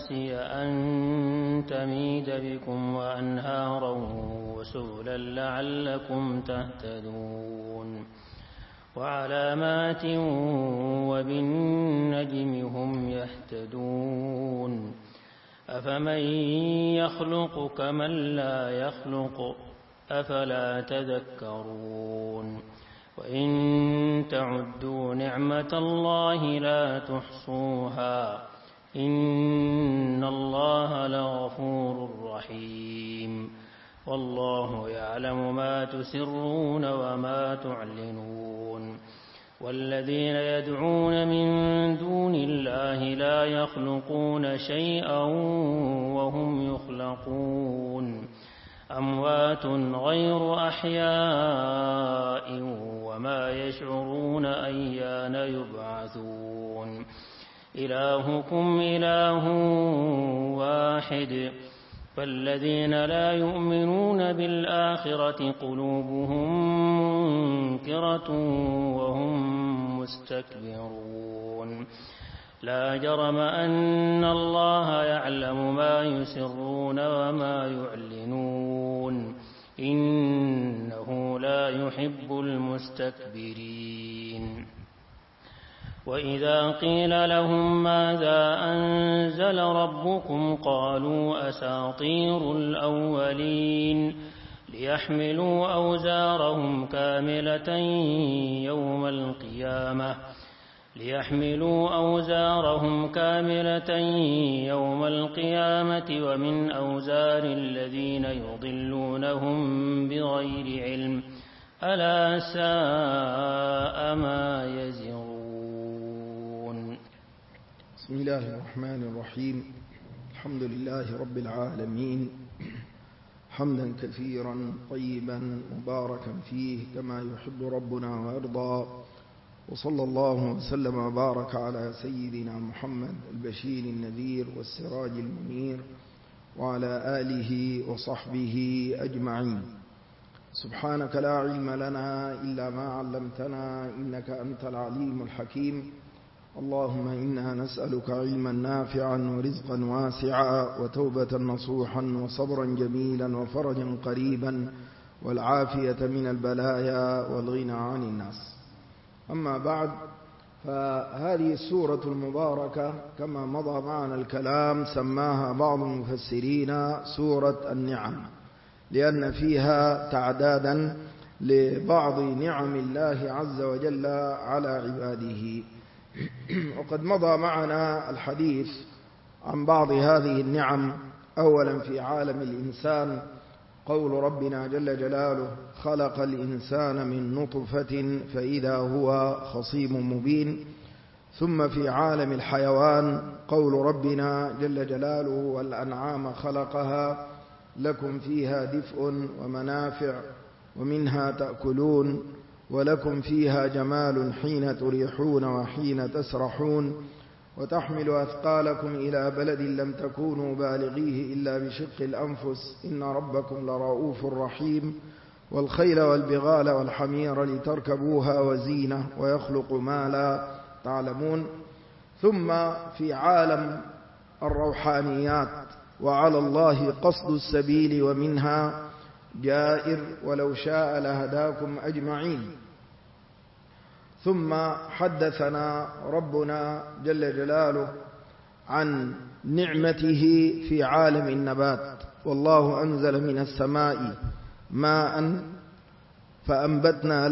رواسي أن تميد بكم وأنهارا وسبلا لعلكم تهتدون وعلامات وبالنجم هم يهتدون أفمن يخلق كمن لا يخلق أفلا تذكرون وإن تعدوا نعمة الله لا تحصوها إن الله لغفور رحيم والله يعلم ما تسرون وما تعلنون والذين يدعون من دون الله لا يخلقون شيئا وهم يخلقون أموات غير أحياء وما يشعرون أيان يبعثون إلهكم إله واحد فالذين لا يؤمنون بالآخرة قلوبهم منكرة وهم مستكبرون لا جرم أن الله يعلم ما يسرون وما يعلنون إنه لا يحب المستكبرين وإذا قيل لهم ماذا أنزل ربكم قالوا أساطير الأولين ليحملوا أوزارهم كاملة يوم القيامة ومن أوزار الذين يضلونهم بغير علم ألا ساء ما يزرون. بسم الله الرحمن الرحيم. الحمد لله رب العالمين حمدا كثيرا طيبا مباركا فيه كما يحب ربنا ويرضى، وصلى الله وسلم وبارك على سيدنا محمد البشير النذير والسراج المنير وعلى آله وصحبه أجمعين. سبحانك لا علم لنا إلا ما علمتنا إنك أنت العليم الحكيم. اللهم إنا نسألك علما نافعا ورزقا واسعا وتوبة نصوحا وصبرا جميلا وفرجا قريبا والعافية من البلايا والغنى عن الناس. أما بعد، فهذه السورة المباركة كما مضى معنا الكلام سماها بعض المفسرين سورة النعم، لأن فيها تعدادا لبعض نعم الله عز وجل على عباده. وقد مضى معنا الحديث عن بعض هذه النعم. أولا في عالم الإنسان قول ربنا جل جلاله خلق الإنسان من نطفة فإذا هو خصيم مبين. ثم في عالم الحيوان قول ربنا جل جلاله والأنعام خلقها لكم فيها دفء ومنافع ومنها تأكلون ولكم فيها جمال حين تريحون وحين تسرحون وتحمل أثقالكم إلى بلد لم تكونوا بالغيه إلا بشق الأنفس إن ربكم لرؤوف رحيم. والخيل والبغال والحمير لتركبوها وزينة ويخلق ما لا تعلمون. ثم في عالم الروحانيات وعلى الله قصد السبيل ومنها جائر ولو شاء لهداكم أجمعين. ثم حدثنا ربنا جل جلاله عن نعمته في عالم النبات. والله أنزل من السماء ماء فأنبتنا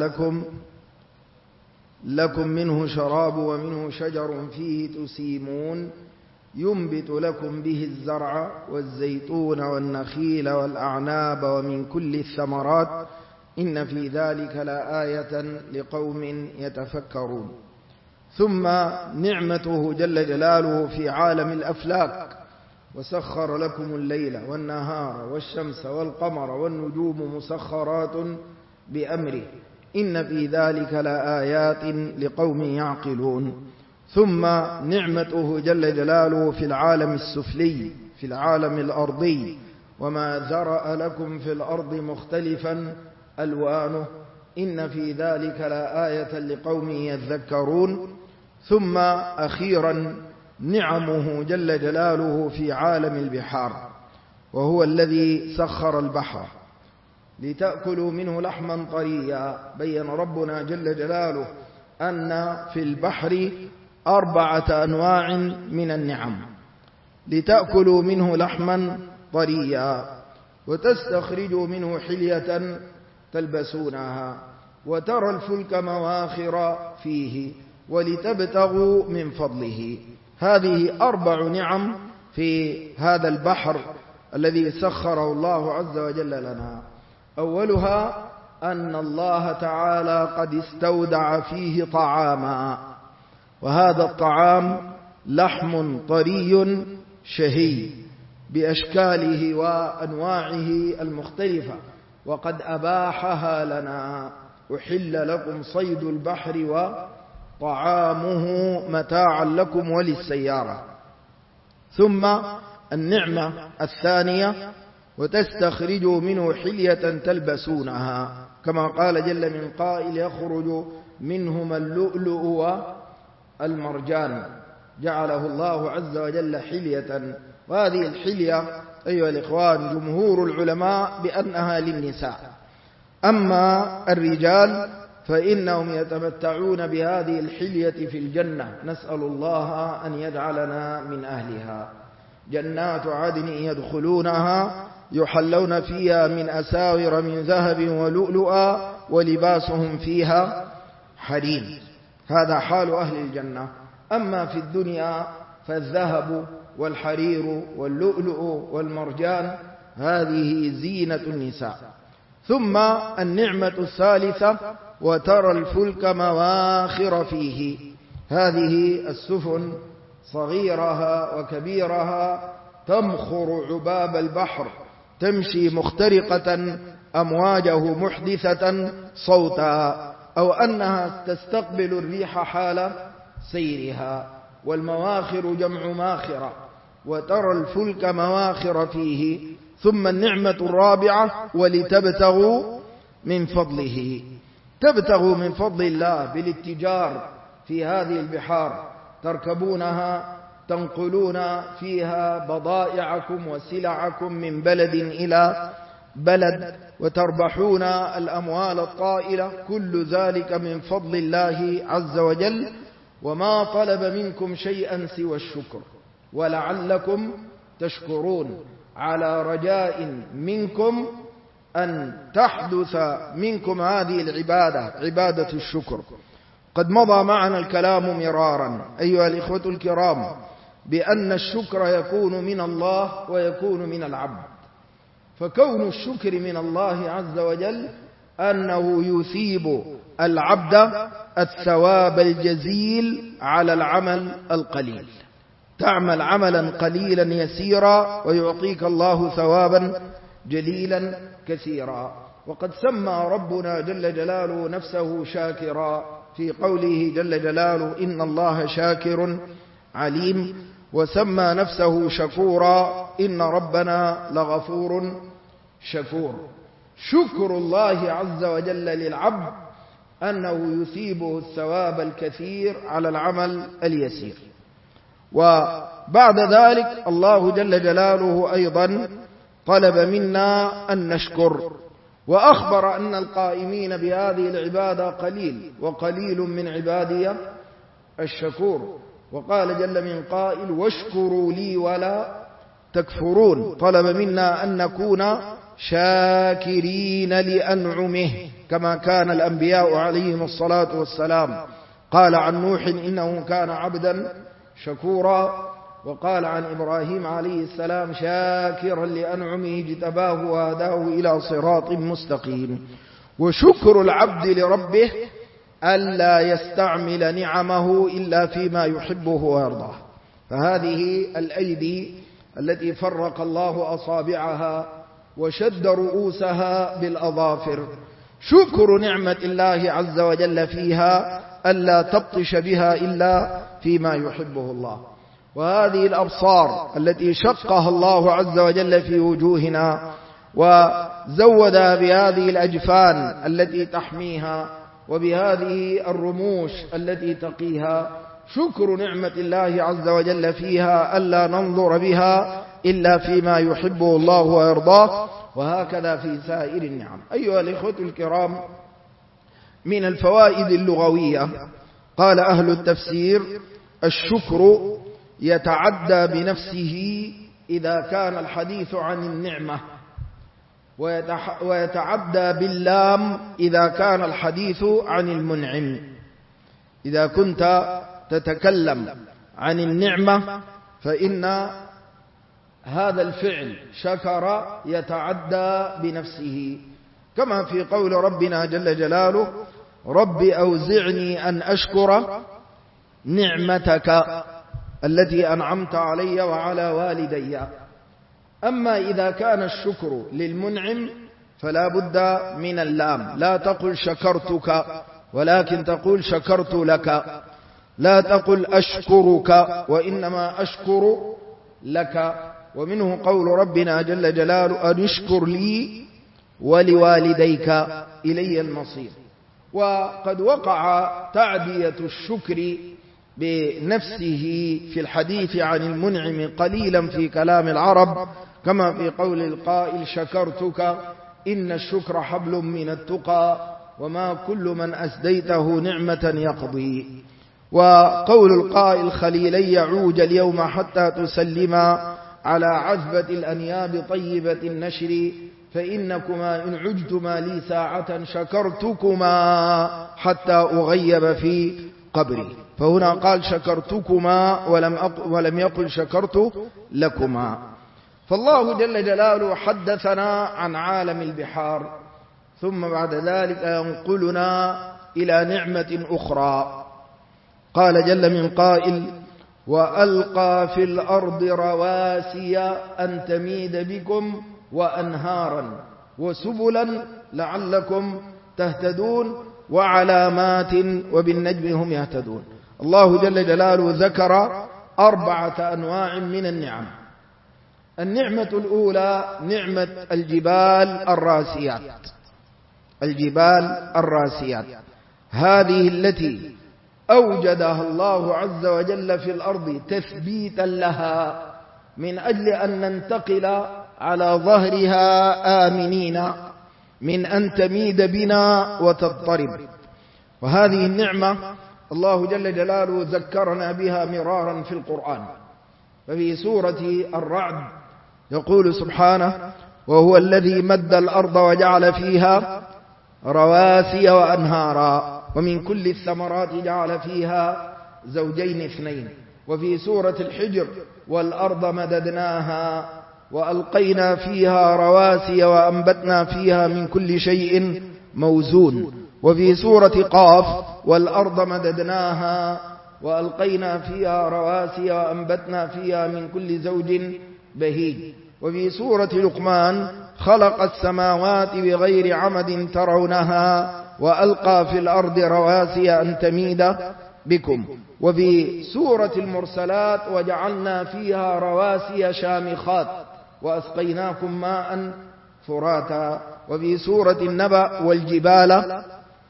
لكم منه شراب ومنه شجر فيه تسيمون ينبت لكم به الزرع والزيتون والنخيل والأعناب ومن كل الثمرات إن في ذلك لآية لقوم يتفكرون. ثم نعمته جل جلاله في عالم الأفلاك وسخر لكم الليل والنهار والشمس والقمر والنجوم مسخرات بأمره إن في ذلك لآيات لقوم يعقلون. ثم نعمته جل جلاله في العالم السفلي في العالم الأرضي وما ذرأ لكم في الأرض مختلفا ألوانه إن في ذلك لآية لقوم يذكرون. ثم أخيرا نعمه جل جلاله في عالم البحار، وهو الذي سخر البحر لتأكلوا منه لحما طريا. بين ربنا جل جلاله أن في البحر 4 أنواع من النعم، لتأكلوا منه لحما طريا وتستخرجوا منه حلية تلبسونها وترى الفلك مواخر فيه ولتبتغوا من فضله. هذه 4 نعم في هذا البحر الذي سخره الله عز وجل لنا. أولها أن الله تعالى قد استودع فيه طعاما، وهذا الطعام لحم طري شهي بأشكاله وأنواعه المختلفة، وقد أباحها لنا. أحل لكم صيد البحر وطعامه متاعا لكم وللسيارة. ثم النعمة الثانية وتستخرجوا منه حلية تلبسونها، كما قال جل من قائل يخرج منهما اللؤلؤ والمرجان، جعله الله عز وجل حلية. وهذه الحلية أيها الإخوان جمهور العلماء بأنها للنساء، أما الرجال فإنهم يتمتعون بهذه الحلية في الجنة، نسأل الله أن يجعلنا من أهلها. جنات عدن يدخلونها يحلون فيها من أساور من ذهب ولؤلؤا ولباسهم فيها حرير. هذا حال أهل الجنة. أما في الدنيا فالذهب والحرير واللؤلؤ والمرجان هذه زينة النساء. ثم النعمة الثالثة وترى الفلك مواخر فيه، هذه السفن صغيرها وكبيرها تمخر عباب البحر، تمشي مخترقة أمواجه محدثة صوتا، أو أنها تستقبل الريح حال سيرها. والمواخر جمع ماخرة، وترى الفلك مواخر فيه. ثم النعمة الرابعة ولتبتغوا من فضله، تبتغوا من فضل الله بالاتجار في هذه البحار، تركبونها تنقلون فيها بضائعكم وسلعكم من بلد إلى بلد وتربحون الأموال الطائلة، كل ذلك من فضل الله عز وجل. وما طلب منكم شيئا سوى الشكر ولعلكم تشكرون، على رجاء منكم أن تحدث منكم هذه العبادة، عبادة الشكر. قد مضى معنا الكلام مرارا أيها الإخوة الكرام بأن الشكر يكون من الله ويكون من العبد. فكون الشكر من الله عز وجل أنه يثيب العبد الثواب الجزيل على العمل القليل. تعمل عملا قليلا يسيرا ويعطيك الله ثوابا جليلا كثيرا. وقد سمى ربنا جل جلاله نفسه شاكرا في قوله جل جلاله إن الله شاكر عليم، وسمى نفسه شكورا إن ربنا لغفور شكور. شكر الله عز وجل للعبد أنه يثيبه الثواب الكثير على العمل اليسير. وبعد ذلك الله جل جلاله أيضا طلب منا أن نشكر، وأخبر أن القائمين بهذه العبادة قليل، وقليل من عبادي الشكور. وقال جل من قائل واشكروا لي ولا تكفرون. طلب منا أن نكون شاكرين لأنعمه كما كان الأنبياء عليهم الصلاة والسلام. قال عن نوح إنه كان عبدا شكورا، وقال عن إبراهيم عليه السلام شاكرا لأنعمه اجتباه وهداه إلى صراط مستقيم. وشكر العبد لربه ألا يستعمل نعمه إلا فيما يحبه ويرضاه. فهذه الأيدي التي فرق الله أصابعها وشد رؤوسها بالأظافر شكر نعمة الله عز وجل فيها ألا تبطش بها إلا فيما يحبه الله. وهذه الأبصار التي شقها الله عز وجل في وجوهنا وزودها بهذه الأجفان التي تحميها وبهذه الرموش التي تقيها شكر نعمة الله عز وجل فيها ألا ننظر بها إلا فيما يحبه الله ويرضاه، وهكذا في سائر النعم. أيها الإخوة الكرام، من الفوائد اللغوية قال أهل التفسير: الشكر يتعدى بنفسه إذا كان الحديث عن النعمة، ويتعدى باللام إذا كان الحديث عن المنعم. إذا كنت تتكلم عن النعمة فإن هذا الفعل شكر يتعدى بنفسه، كما في قول ربنا جل جلاله: رب أوزعني أن أشكر نعمتك التي أنعمت علي وعلى والدي. أما إذا كان الشكر للمنعم فلا بد من اللام، لا تقل شكرتك ولكن تقول شكرت لك، لا تقل أشكرك وإنما أشكر لك. ومنه قول ربنا جل جلاله: أن اشكر لي ولوالديك إلي المصير. وقد وقع تعدية الشكر بنفسه في الحديث عن المنعم قليلا في كلام العرب، كما في قول القائل: شكرتك إن الشكر حبل من التقى وما كل من أسديته نعمة يقضي. وقول القائل: خليلي يعوج اليوم حتى تسلما على عذبة الأنياب طيبة النشر، فإنكما إن عجتما لي ساعة شكرتكما حتى أغيب في قبري. فهنا قال شكرتكما ولم يقل شكرت لكما. فالله جل جلاله حدثنا عن عالم البحار، ثم بعد ذلك ينقلنا إلى نعمة أخرى. قال جل من قائل: وألقى في الأرض رواسي أن تميد بكم وأنهارا وسبلا لعلكم تهتدون وعلامات وبالنجم هم يهتدون. الله جل جلاله ذكر 4 أنواع من النعم. النعمة الأولى نعمة الجبال الراسيات. الجبال الراسيات هذه التي أوجدها الله عز وجل في الأرض تثبيتا لها من أجل أن ننتقل على ظهرها آمنين من أن تميد بنا وتضطرب. وهذه النعمة الله جل جلاله ذكرنا بها مرارا في القرآن. ففي سورة الرعد يقول سبحانه: وهو الذي مد الأرض وجعل فيها رواسي وأنهارا ومن كل الثمرات جعل فيها زوجين اثنين. وفي سورة الحجر: والأرض مددناها وألقينا فيها رواسي وأنبتنا فيها من كل شيء موزون. وفي سورة قاف: والأرض مددناها وألقينا فيها رواسي وأنبتنا فيها من كل زوج بهيج. وفي سورة لقمان: خلق السماوات بغير عمد ترونها وألقى في الأرض رواسي أن تميد بكم. وفي سورة المرسلات: وجعلنا فيها رواسي شامخات وأسقيناكم ماء فراتا. وفي سورة النبأ: والجبال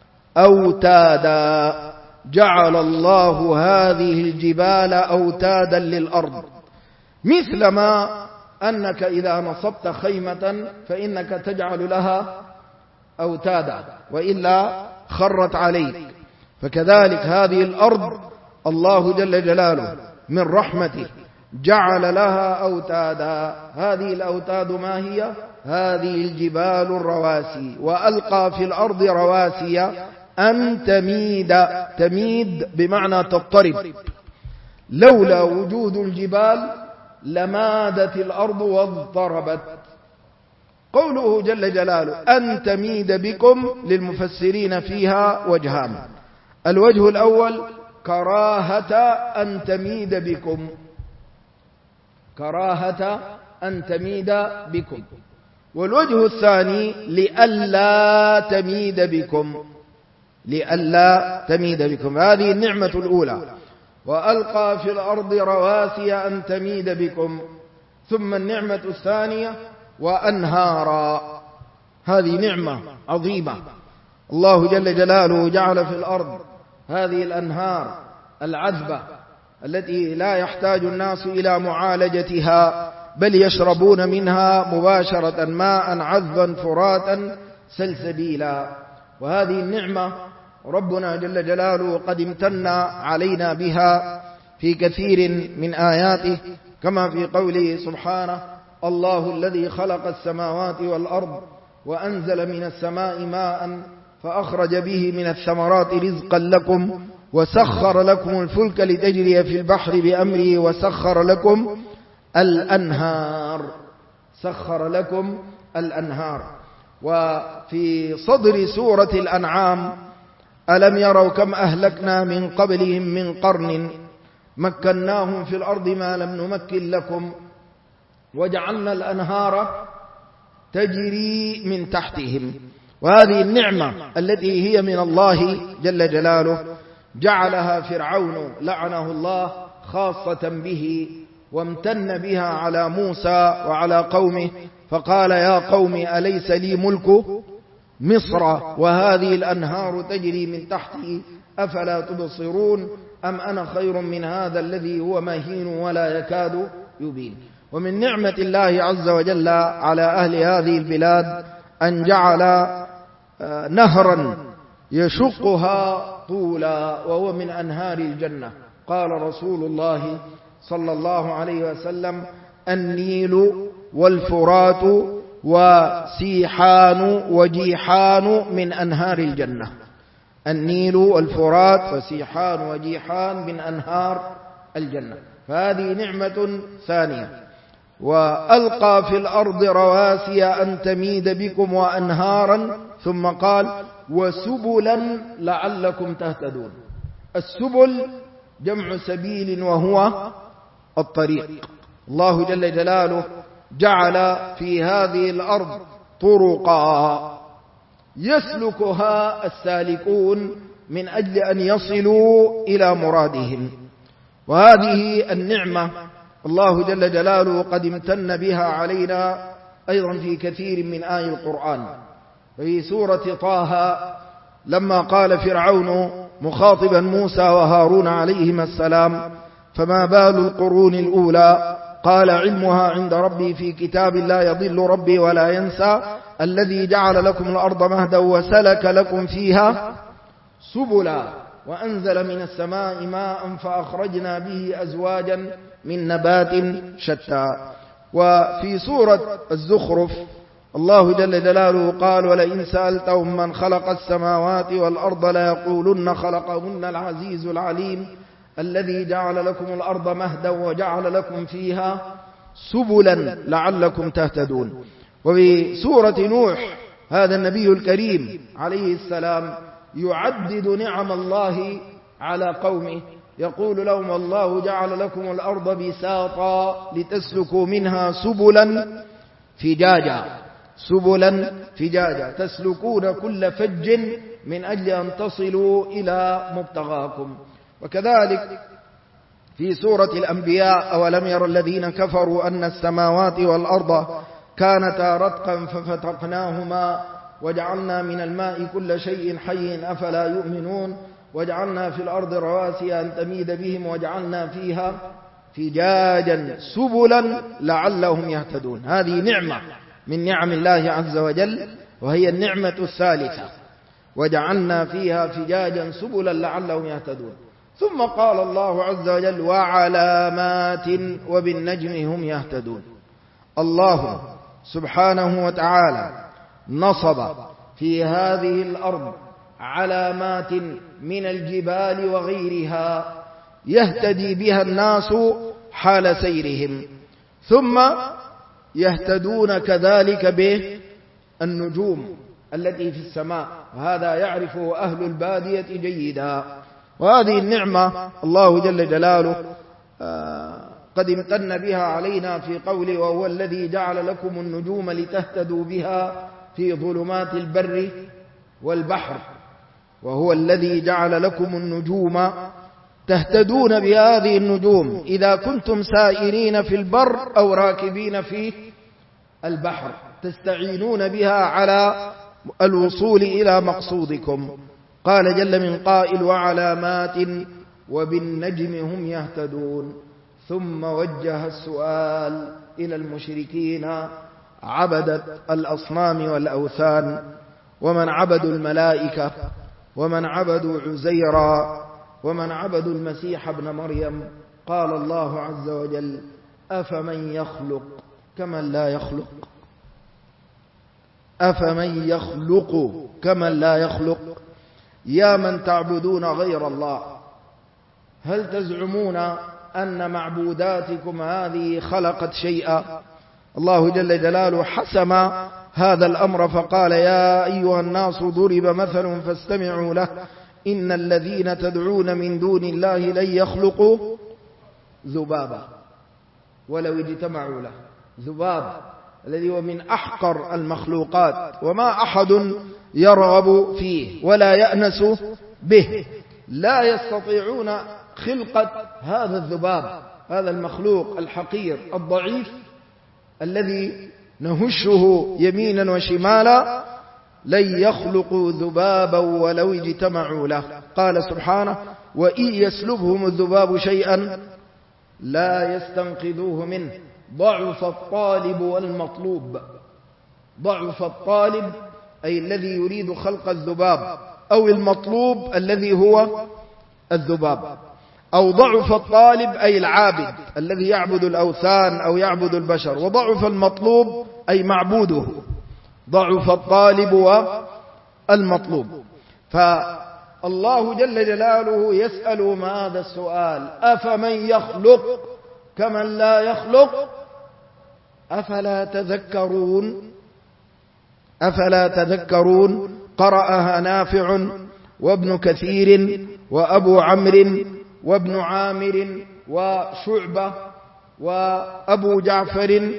أوتادا جعل الله هذه الجبال أوتادا للأرض. مثلما أنك إذا نصبت خيمة فإنك تجعل لها أوتادا وإلا خرت عليك، فكذلك هذه الأرض الله جل جلاله من رحمته جعل لها أوتادا. هذه الأوتاد ما هي؟ هذه الجبال الرواسي. وألقى في الأرض رواسي أن تميد بمعنى تضطرب. لولا وجود الجبال لمادت الأرض واضطربت. قوله جل جلاله أن تميد بكم للمفسرين فيها وجهان: الوجه الأول كراهة أن تميد بكم، كراهة أن تميد بكم. والوجه الثاني لئلا تميد بكم، لئلا تميد بكم. هذه النعمة الأولى: وألقى في الأرض رواسي أن تميد بكم. ثم النعمة الثانية: وأنهارا. هذه نعمة عظيمة. الله جل جلاله جعل في الأرض هذه الأنهار العذبة التي لا يحتاج الناس إلى معالجتها، بل يشربون منها مباشرة ماء عذبا فراتا سلسبيلا. وهذه النعمة ربنا جل جلاله قد امتن علينا بها في كثير من آياته، كما في قوله سبحانه: الله الذي خلق السماوات والأرض وأنزل من السماء ماء فأخرج به من الثمرات رزقا لكم وسخر لكم الفلك لتجري في البحر بأمره وسخر لكم الأنهار. سخر لكم الأنهار. وفي صدر سورة الأنعام: ألم يروا كم أهلكنا من قبلهم من قرن مكناهم في الأرض ما لم نمكن لكم وجعلنا الأنهار تجري من تحتهم. وهذه النعمة التي هي من الله جل جلاله جعلها فرعون لعنه الله خاصة به، وامتن بها على موسى وعلى قومه، فقال: يا قوم أليس لي ملك مصر وهذه الأنهار تجري من تحتي أفلا تبصرون أم أنا خير من هذا الذي هو مهين ولا يكاد يبين. ومن نعمة الله عز وجل على أهل هذه البلاد أن جعل نهرا يشقها طولا، وهو من أنهار الجنة. قال رسول الله صلى الله عليه وسلم: النيل والفرات وسيحان وجيحان من أنهار الجنة. النيل والفرات وسيحان وجيحان من أنهار الجنة. فهذه نعمة ثانية. وألقى في الأرض رواسي أن تميد بكم وأنهارا، ثم قال: وسبلا لعلكم تهتدون. السبل جمع سبيل وهو الطريق. الله جل جلاله جعل في هذه الأرض طرقا يسلكها السالكون من أجل أن يصلوا إلى مرادهم. وهذه النعمة الله جل جلاله قد امتن بها علينا أيضا في كثير من آي القرآن. في سورة طه لما قال فرعون مخاطبا موسى وهارون عليهما السلام: فما بال القرون الأولى قال علمها عند ربي في كتاب لا يضل ربي ولا ينسى الذي جعل لكم الأرض مهدا وسلك لكم فيها سبلا وأنزل من السماء ماء فأخرجنا به أزواجا من نبات شتى. وفي سورة الزخرف الله جل جلاله قال: ولئن سألتهم من خلق السماوات والأرض ليقولن خلقهن العزيز العليم الذي جعل لكم الأرض مهدا وجعل لكم فيها سبلا لعلكم تهتدون. وفي سورة نوح هذا النبي الكريم عليه السلام يعدد نعم الله على قومه، يقول لهم: الله جعل لكم الأرض بساطا لتسلكوا منها سبلا فجاجا تسلكون كل فج من أجل أن تصلوا إلى مبتغاكم. وكذلك في سورة الأنبياء: أولم ير الذين كفروا أن السماوات والأرض كانتا رتقا ففتقناهما وجعلنا من الماء كل شيء حي أفلا يؤمنون وجعلنا في الأرض رواسي أن تميد بهم وجعلنا فيها فجاجا سبلا لعلهم يهتدون. هذه نعمة من نعم الله عز وجل، وهي النعمة الثالثة: وجعلنا فيها فجاجا سبلا لعلهم يهتدون. ثم قال الله عز وجل: وعلامات وبالنجم هم يهتدون. الله سبحانه وتعالى نصب في هذه الأرض علامات من الجبال وغيرها يهتدي بها الناس حال سيرهم، ثم يهتدون كذلك بالنجوم التي في السماء، وهذا يعرفه أهل البادية جيدا. وهذه النعمة الله جل جلاله قد امتن بها علينا في قوله: وهو الذي جعل لكم النجوم لتهتدوا بها في ظلمات البر والبحر. وهو الذي جعل لكم النجوم تهتدون بهذه النجوم إذا كنتم سائرين في البر أو راكبين في البحر، تستعينون بها على الوصول إلى مقصودكم. قال جل من قائل: وعلامات وبالنجم هم يهتدون. ثم وجه السؤال إلى المشركين عبدة الأصنام والأوثان، ومن عبدوا الملائكة، ومن عبدوا عزيرا، ومن عبدوا المسيح ابن مريم. قال الله عز وجل: أفمن يخلق كمن لا يخلق، أفمن يخلق كمن لا يخلق. يا من تعبدون غير الله، هل تزعمون أن معبوداتكم هذه خلقت شيئا؟ الله جل جلاله حسم هذا الأمر فقال: يا أيها الناس ضرب مثل فاستمعوا له إن الذين تدعون من دون الله لن يخلقوا ذبابا ولو اجتمعوا له. ذباب الذي هو من أحقر المخلوقات، وما أحد يرغب فيه ولا يأنس به، لا يستطيعون خلقة هذا الذباب، هذا المخلوق الحقير الضعيف الذي نهشه يمينا وشمالا. لن يخلقوا ذبابا ولو اجتمعوا له. قال سبحانه: وإن يسلبهم الذباب شيئا لا يستنقذوه منه، ضعف الطالب والمطلوب. ضعف الطالب أي الذي يريد خلق الذباب، أو المطلوب الذي هو الذباب. أو ضعف الطالب أي العابد الذي يعبد الأوثان أو يعبد البشر، وضعف المطلوب أي معبوده. ضعف الطالب والمطلوب. فالله جل جلاله يسأل هذا السؤال: أفمن يخلق كمن لا يخلق أفلا تذكرون؟ أفلا تذكرون. قرأها نافع وابن كثير وأبو عمرو وابن عامر وشعبة وأبو جعفر: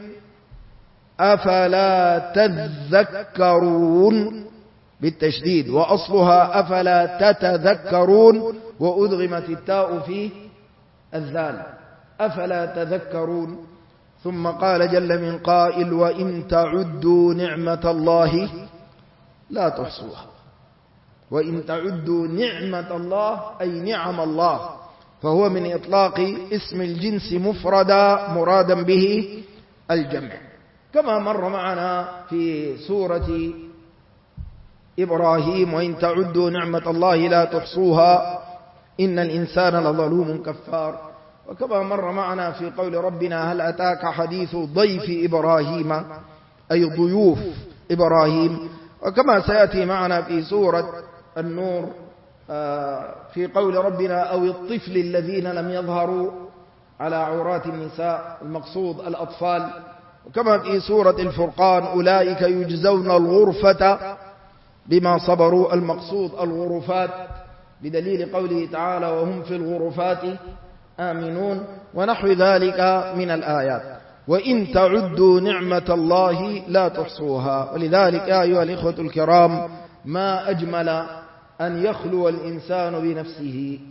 أفلا تذكرون بالتشديد، وأصلها أفلا تتذكرون، وأدغمت التاء في الذال. أفلا تذكرون. ثم قال جل من قائل: وإن تعدوا نعمة الله لا تحصوها. وإن تعدوا نعمة الله أي نعم الله، فهو من إطلاق اسم الجنس مفردا مرادا به الجمع، كما مر معنا في سورة إبراهيم: وإن تعدوا نعمة الله لا تحصوها إن الإنسان لظلوم كفار. وكما مر معنا في قول ربنا: هل أتاك حديث ضيف إبراهيم، أي ضيوف إبراهيم. وكما سيأتي معنا في سورة النور في قول ربنا: أو الطفل الذين لم يظهروا على عورات النساء، المقصود الأطفال. وكما في سورة الفرقان: أولئك يجزون الغرفة بما صبروا، المقصود الغرفات، بدليل قوله تعالى: وهم في الغرفات آمنون، ونحو ذلك من الآيات. وإن تعدوا نعمة الله لا تحصوها. ولذلك يا أيها الإخوة الكرام، ما أجمل أن يخلو الإنسان بنفسه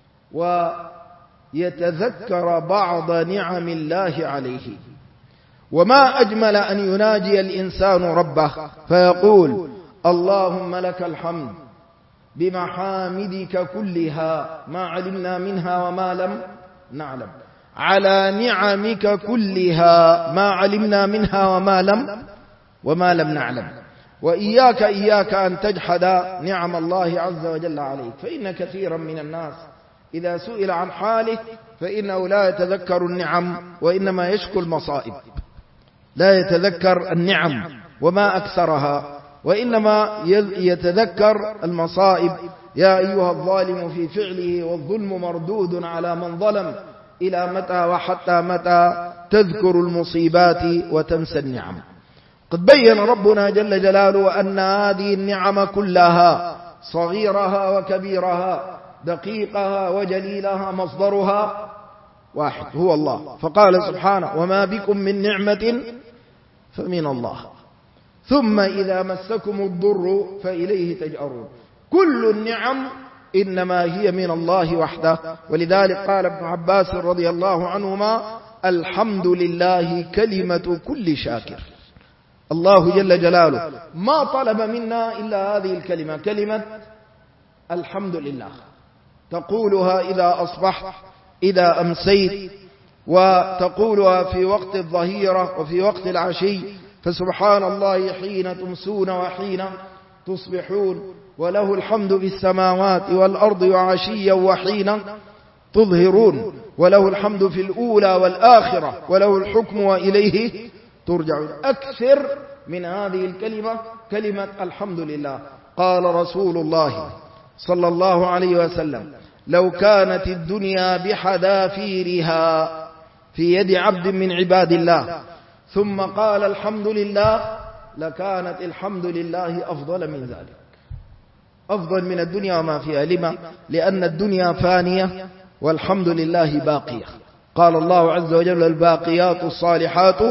ويتذكر بعض نعم الله عليه، وما أجمل أن يناجي الإنسان ربه فيقول: اللهم لك الحمد بمحامدك كلها ما علمنا منها وما لم نعلم، على نعمك كلها ما علمنا منها وما لم نعلم. وإياك أن تجحد نعم الله عز وجل عليك، فإن كثيرا من الناس إذا سئل عن حاله فإنه لا يتذكر النعم وإنما يشكو المصائب، لا يتذكر النعم وما أكثرها، وإنما يتذكر المصائب. يا أيها الظالم في فعله والظلم مردود على من ظلم، إلى متى وحتى متى تذكر المصيبات وتنسى النعم؟ قد بين ربنا جل جلاله أن هذه النعم كلها، صغيرها وكبيرها، دقيقها وجليلها، مصدرها واحد هو الله. فقال سبحانه: وما بكم من نعمة فمن الله، ثم إذا مسكم الضر فإليه تجأرون. كل النعم إنما هي من الله وحده. ولذلك قال ابن عباس رضي الله عنهما: الحمد لله كلمة كل شاكر. الله جل جلاله ما طلب منا إلا هذه الكلمة، كلمة الحمد لله. تقولها إذا أصبحت إذا أمسيت، وتقولها في وقت الظهيرة وفي وقت العشي، فسبحان الله حين تمسون وحين تصبحون، وله الحمد في السماوات والأرض وعشيا وحين تظهرون، وله الحمد في الأولى والآخرة، وله الحكم وإليه ترجعون. أكثر من هذه الكلمة كلمة الحمد لله. قال رسول الله صلى الله عليه وسلم: لو كانت الدنيا بحذافيرها في يد عبد من عباد الله ثم قال الحمد لله لكانت الحمد لله أفضل من ذلك، أفضل من الدنيا وما فيها. لما؟ لأن الدنيا فانية والحمد لله باقية. قال الله عز وجل: الباقيات الصالحات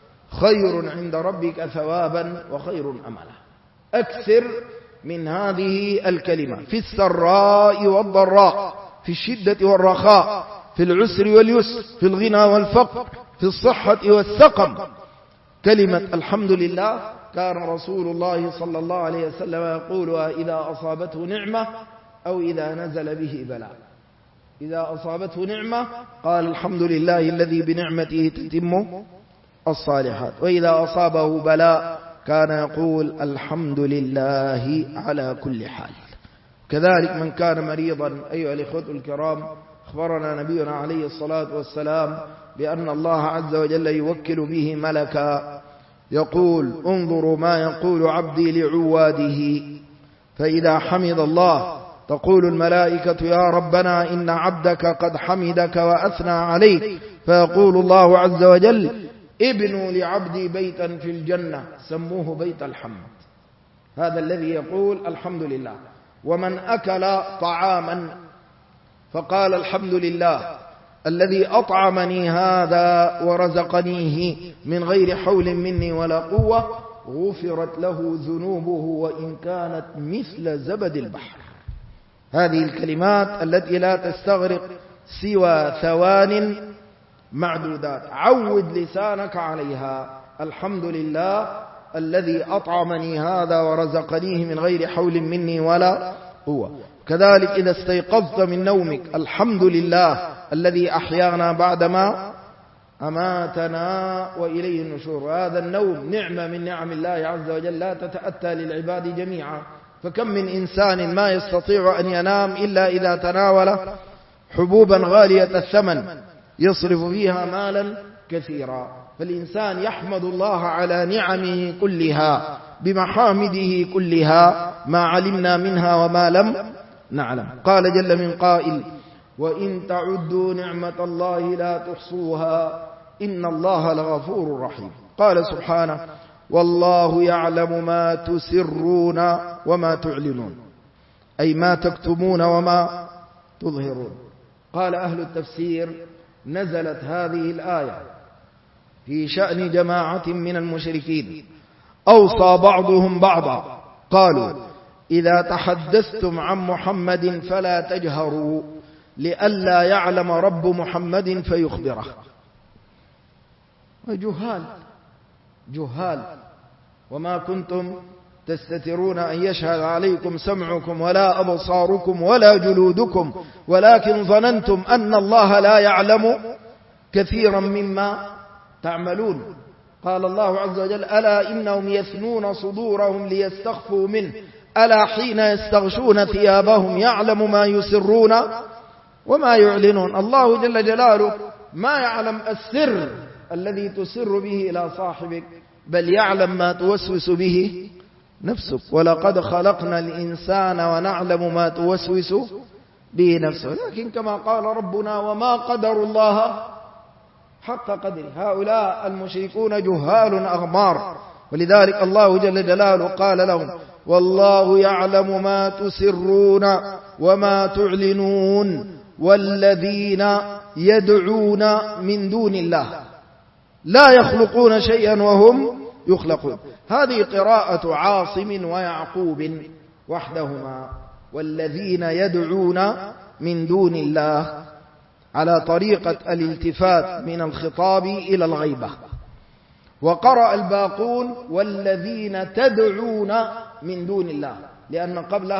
خير عند ربك ثوابا وخير أملا. أكثر من هذه الكلمة في السراء والضراء، في الشدة والرخاء، في العسر واليسر، في الغنى والفقر، في الصحة والسقم. كلمة الحمد لله كان رسول الله صلى الله عليه وسلم يقولها إذا أصابته نعمة أو إذا نزل به بلاء. إذا أصابته نعمة قال: الحمد لله الذي بنعمته تتم الصالحات. وإذا أصابه بلاء كان يقول: الحمد لله على كل حال. كذلك من كان مريضا، أيها الإخوة الكرام، أخبرنا نبينا عليه الصلاة والسلام بأن الله عز وجل يوكل به ملكا يقول: انظروا ما يقول عبدي لعواده، فإذا حمد الله تقول الملائكة: يا ربنا إن عبدك قد حمدك وأثنى عليك، فيقول الله عز وجل: ابنوا لعبدي بيتا في الجنة سموه بيت الحمد. هذا الذي يقول الحمد لله. ومن أكل طعاما فقال: الحمد لله الذي أطعمني هذا ورزقنيه من غير حول مني ولا قوة، غفرت له ذنوبه وإن كانت مثل زبد البحر. هذه الكلمات التي لا تستغرق سوى ثوان معدودات، عود لسانك عليها. الحمد لله الذي أطعمني هذا ورزقنيه من غير حول مني ولا قوة. كذلك إذا استيقظت من نومك: الحمد لله الذي أحيانا بعدما أماتنا وإليه النشور. هذا النوم نعمة من نعم الله عز وجل لا تتأتى للعباد جميعا. فكم من إنسان ما يستطيع أن ينام إلا إذا تناول حبوبا غالية الثمن يصرف فيها مالا كثيرا. فالإنسان يحمد الله على نعمه كلها بمحامده كلها، ما علمنا منها وما لم نعلم. قال جل من قائل: وإن تعدوا نعمة الله لا تحصوها إن الله لغفور رحيم. قال سبحانه: والله يعلم ما تسرون وما تعلنون، أي ما تكتمون وما تظهرون. قال أهل التفسير: نزلت هذه الآية في شأن جماعة من المشركين أوصى بعضهم بعضا، قالوا: إذا تحدثتم عن محمد فلا تجهروا لئلا يعلم رب محمد فيخبره. جهال وما كنتم تستترون أن يشهد عليكم سمعكم ولا أبصاركم ولا جلودكم ولكن ظننتم أن الله لا يعلم كثيرا مما تعملون. قال الله عز وجل: ألا إنهم يثنون صدورهم ليستخفوا منه ألا حين يستغشون ثيابهم يعلم ما يسرون وما يعلنون. الله جل جلاله ما يعلم السر الذي تسر به إلى صاحبك، بل يعلم ما توسوس به نفسك. ولقد خلقنا الإنسان ونعلم ما توسوس به نفسه. لكن كما قال ربنا: وما قدر الله حق قدره. هؤلاء المشركون جهال أغمار، ولذلك الله جل جلاله قال لهم: والله يعلم ما تسرون وما تعلنون والذين يدعون من دون الله لا يخلقون شيئا وهم يخلقون. هذه قراءة عاصم ويعقوب وحدهما: والذين يدعون من دون الله، على طريقة الالتفات من الخطاب إلى الغيبة. وقرأ الباقون: والذين تدعون من دون الله، لأن قبلها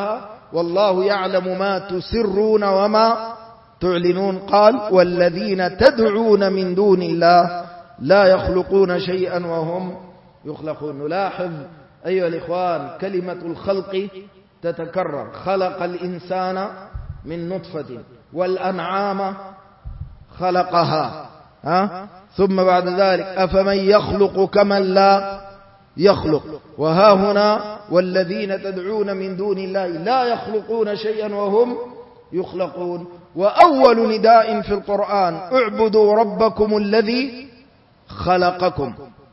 والله يعلم ما تسرون وما تعلنون. قال والذين تدعون من دون الله لا يخلقون شيئا وهم يخلقون. نلاحظ أيها الإخوان كلمة الخلق تتكرر. خلق الإنسان من نطفة، والأنعام خلقها، ثم بعد ذلك أفمن يخلق كمن لا يخلق. وها هنا والذين تدعون من دون الله لا يخلقون شيئا وهم يخلقون. وأول نداء في القرآن اعبدوا ربكم الذي خلقكم.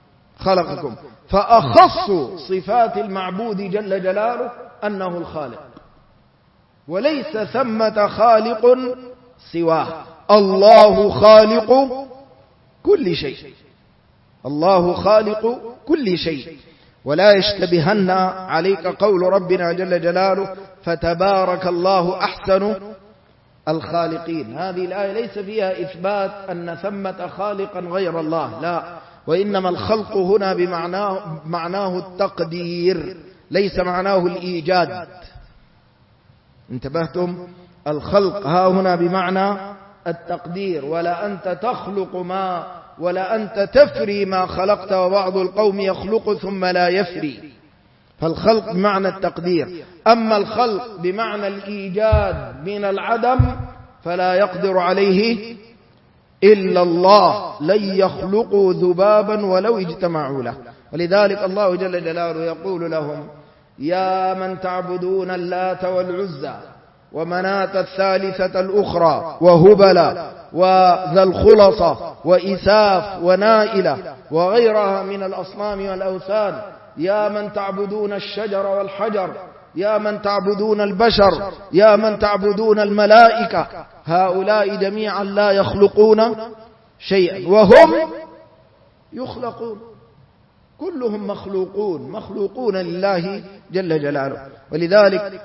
فأخص صفات المعبود جل جلاله أنه الخالق، وليس ثمة خالق سواه. الله خالق كل شيء، الله خالق كل شيء. ولا يشتبهن عليك قول ربنا جل جلاله فتبارك الله أحسن الخالقين. هذه الآية ليس فيها إثبات أن ثمة خالقا غير الله، لا، وإنما الخلق هنا بمعناه التقدير، ليس معناه الإيجاد. انتبهتم؟ الخلق ها هنا بمعنى التقدير. ولا أنت تخلق ما ولا أنت تفري ما خلقت، وبعض القوم يخلق ثم لا يفري. فالخلق بمعنى التقدير. أما الخلق بمعنى الإيجاد من العدم فلا يقدر عليه إلا الله. لن يخلقوا ذبابا ولو اجتمعوا له. ولذلك الله جل جلاله يقول لهم يا من تعبدون اللات والعزى ومناة الثالثة الأخرى وهبل وذا الخلصة وإساف ونائلة وغيرها من الأصنام والأوثان، يا من تعبدون الشجر والحجر، يا من تعبدون البشر، يا من تعبدون الملائكة، هؤلاء جميعا لا يخلقون شيئا وهم يخلقون. كلهم مخلوقون لله جل جلاله. ولذلك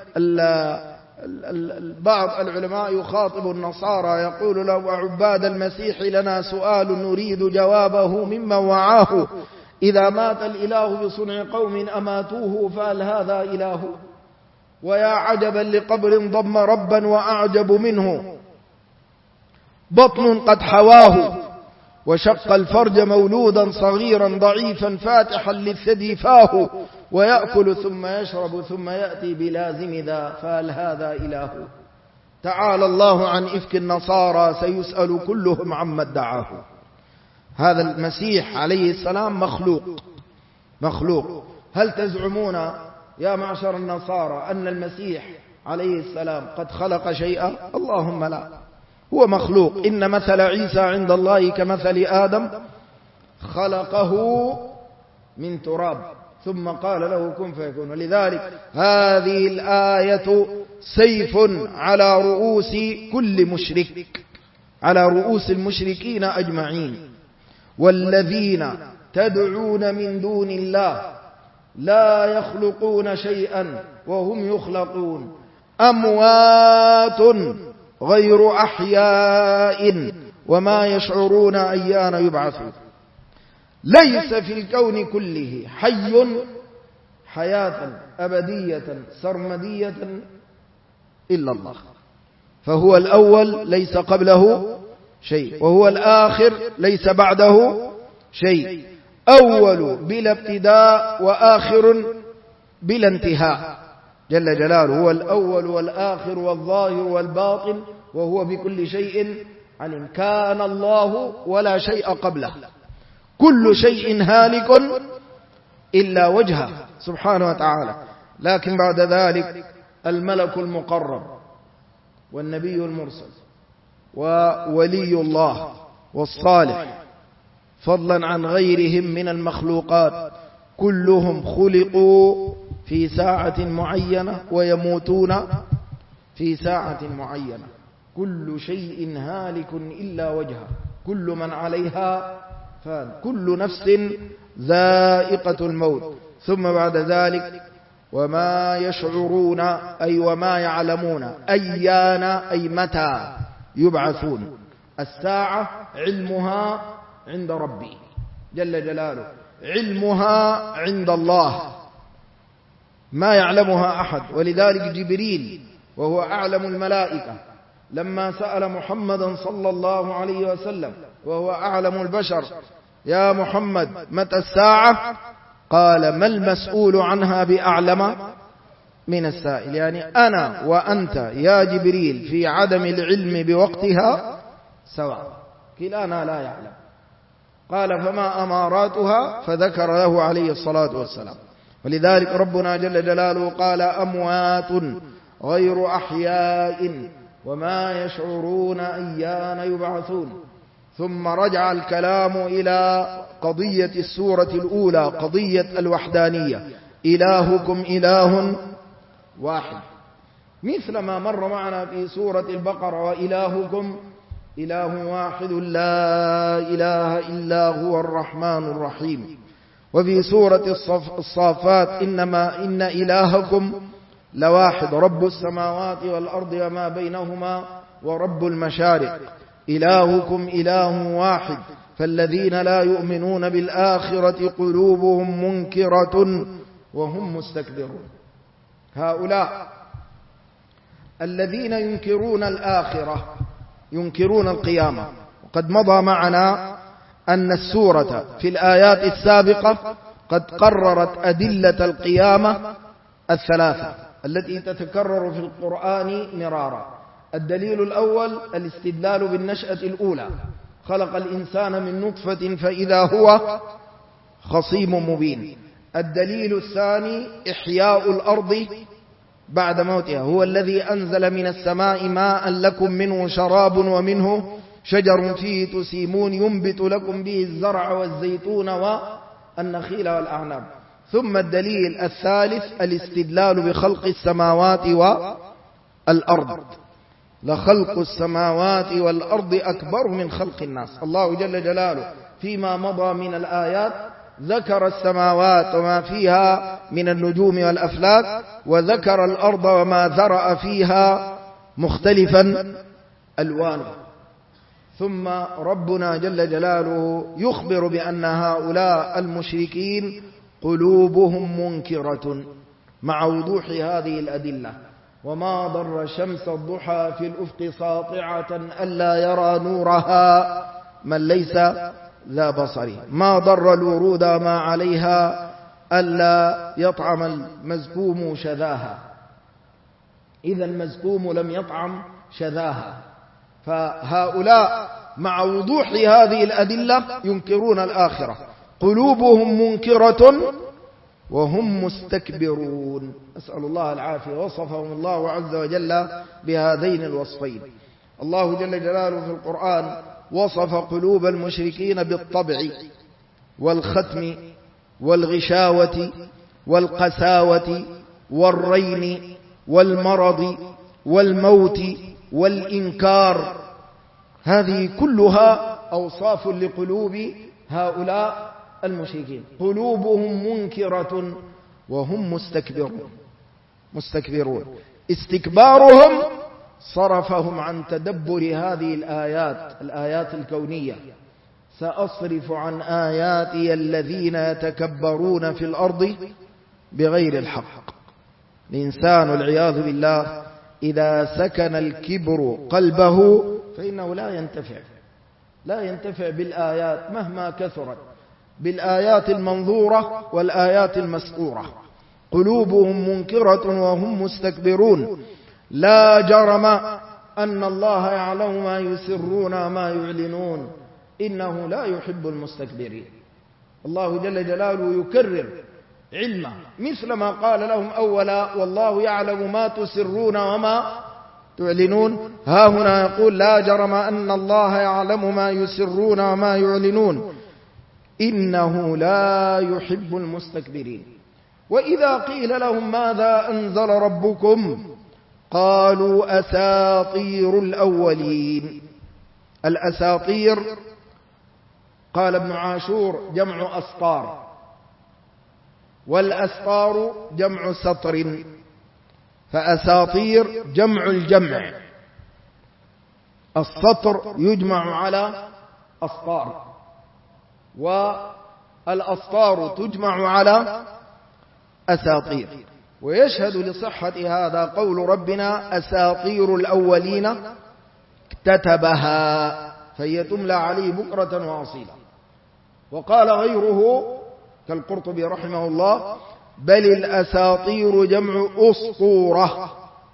بعض العلماء يخاطب النصارى يقول له عباد المسيح لنا سؤال نريد جوابه ممن وعاه، إذا مات الإله بصنع قوم أماتوه فهل هذا إله؟ ويا عجبا لقبر ضم ربا وأعجب منه بطن قد حواه، وشق الفرج مولودا صغيرا ضعيفا فاتحا للثدي فاه، ويأكل ثم يشرب ثم يأتي بلازم ذا فهل هذا إله؟ تعالى الله عن إفك النصارى سيسأل كلهم عما ادعاه. هذا المسيح عليه السلام مخلوق. هل تزعمون يا معشر النصارى أن المسيح عليه السلام قد خلق شيئا؟ اللهم لا، هو مخلوق. إن مثل عيسى عند الله كمثل آدم خلقه من تراب ثم قال له كن فيكون. ولذلك هذه الآية سيف على رؤوس كل مشرك، على رؤوس المشركين أجمعين. والذين تدعون من دون الله لا يخلقون شيئا وهم يخلقون، أموات غير أحياء وما يشعرون أيان يبعثون. ليس في الكون كله حي حياة أبدية سرمدية إلا الله، فهو الأول ليس قبله شيء، وهو الآخر ليس بعده شيء، أول بلا ابتداء وآخر بلا انتهاء جل جلاله. هو الأول والآخر والظاهر والباطن وهو بكل شيء عليم. كان الله ولا شيء قبله، كل شيء هالك إلا وجهه سبحانه وتعالى. لكن بعد ذلك الملك المقرب والنبي المرسل وولي الله والصالح فضلا عن غيرهم من المخلوقات كلهم خلقوا في ساعة معينة ويموتون في ساعة معينة. كل شيء هالك إلا وجهه، كل من عليها فان، كل نفس ذائقة الموت. ثم بعد ذلك وما يشعرون أي وما يعلمون أيان أي متى يبعثون. الساعة علمها عند ربي جل جلاله، علمها عند الله ما يعلمها أحد. ولذلك جبريل وهو أعلم الملائكة لما سأل محمدا صلى الله عليه وسلم وهو أعلم البشر: يا محمد متى الساعة؟ قال: ما المسؤول عنها بأعلم من السائل. يعني أنا وأنت يا جبريل في عدم العلم بوقتها سواء، كلانا لا يعلم. قال: فما أماراتها؟ فذكر له عليه الصلاة والسلام. ولذلك ربنا جل جلاله قال: أموات غير أحياء وما يشعرون أيان يبعثون. ثم رجع الكلام إلى قضية السورة الأولى، قضية الوحدانية: إلهكم إله واحد، مثل ما مر معنا في سورة البقرة: وإلهكم إله واحد لا إله إلا هو الرحمن الرحيم. وفي سورة الصافات: إن إلهكم لواحد رب السماوات والأرض وما بينهما ورب المشارق. إلهكم إله واحد. فالذين لا يؤمنون بالآخرة قلوبهم منكرة وهم مستكبرون. هؤلاء الذين ينكرون الآخرة ينكرون القيامة. وقد مضى معنا أن السورة في الآيات السابقة قد قررت أدلة القيامة الثلاثة التي تتكرر في القرآن مرارا. الدليل الأول الاستدلال بالنشأة الأولى: خلق الإنسان من نطفة فإذا هو خصيم مبين. الدليل الثاني إحياء الأرض بعد موتها: هو الذي أنزل من السماء ماء لكم منه شراب ومنه شجر فيه تسيمون ينبت لكم به الزرع والزيتون والنخيل والأعناب. ثم الدليل الثالث الاستدلال بخلق السماوات والأرض: لخلق السماوات والأرض أكبر من خلق الناس. الله جل جلاله فيما مضى من الآيات ذكر السماوات وما فيها من النجوم والأفلاك، وذكر الأرض وما ذرأ فيها مختلفا ألوانه. ثم ربنا جل جلاله يخبر بأن هؤلاء المشركين قلوبهم منكرة مع وضوح هذه الأدلة: وما ضر شمس الضحى في الأفق ساطعة ألا يرى نورها من ليس ذا بصر. ما ضر الورود ما عليها ألا يطعم المزكوم شذاها. إذا المزكوم لم يطعم شذاها. فهؤلاء مع وضوح هذه الأدلة ينكرون الآخرة، قلوبهم منكرة وهم مستكبرون. أسأل الله العافية. وصفهم الله عز وجل بهذين الوصفين. الله جل جلاله في القرآن وصف قلوب المشركين بالطبع والختم والغشاوة والقساوة والرين والمرض والموت والإنكار. هذه كلها أوصاف لقلوب هؤلاء المشركين. قلوبهم منكرة وهم مستكبرون. استكبارهم صرفهم عن تدبر هذه الآيات الكونية: سأصرف عن آياتي الذين يتكبرون في الأرض بغير الحق. الإنسان والعياذ بالله إذا سكن الكبر قلبه فإنه لا ينتفع بالآيات مهما كثرت، بالآيات المنظورة والآيات المسطورة. قلوبهم منكرة وهم مستكبرون. لا جرم أن الله يعلم ما يسرون وما يعلنون إنه لا يحب المستكبرين. الله جل جلاله يكرر علمه مثل ما قال لهم أولا: والله يعلم ما تسرون وما تعلنون. ها هنا يقول: لا جرم أن الله يعلم ما يسرون وما يعلنون إنه لا يحب المستكبرين. وإذا قيل لهم ماذا أنزل ربكم قالوا أساطير الأولين. الأساطير قال ابن عاشور جمع أسطار، والأسطار جمع سطر، فأساطير جمع الجمع. السطر يجمع على أسطار، والأسطار تجمع على أساطير. ويشهد لصحة هذا قول ربنا أساطير الأولين اكتتبها فهي تملى عليه بكرة وأصيلا. وقال غيره كالقرطبي رحمه الله بل الأساطير جمع أسطورة،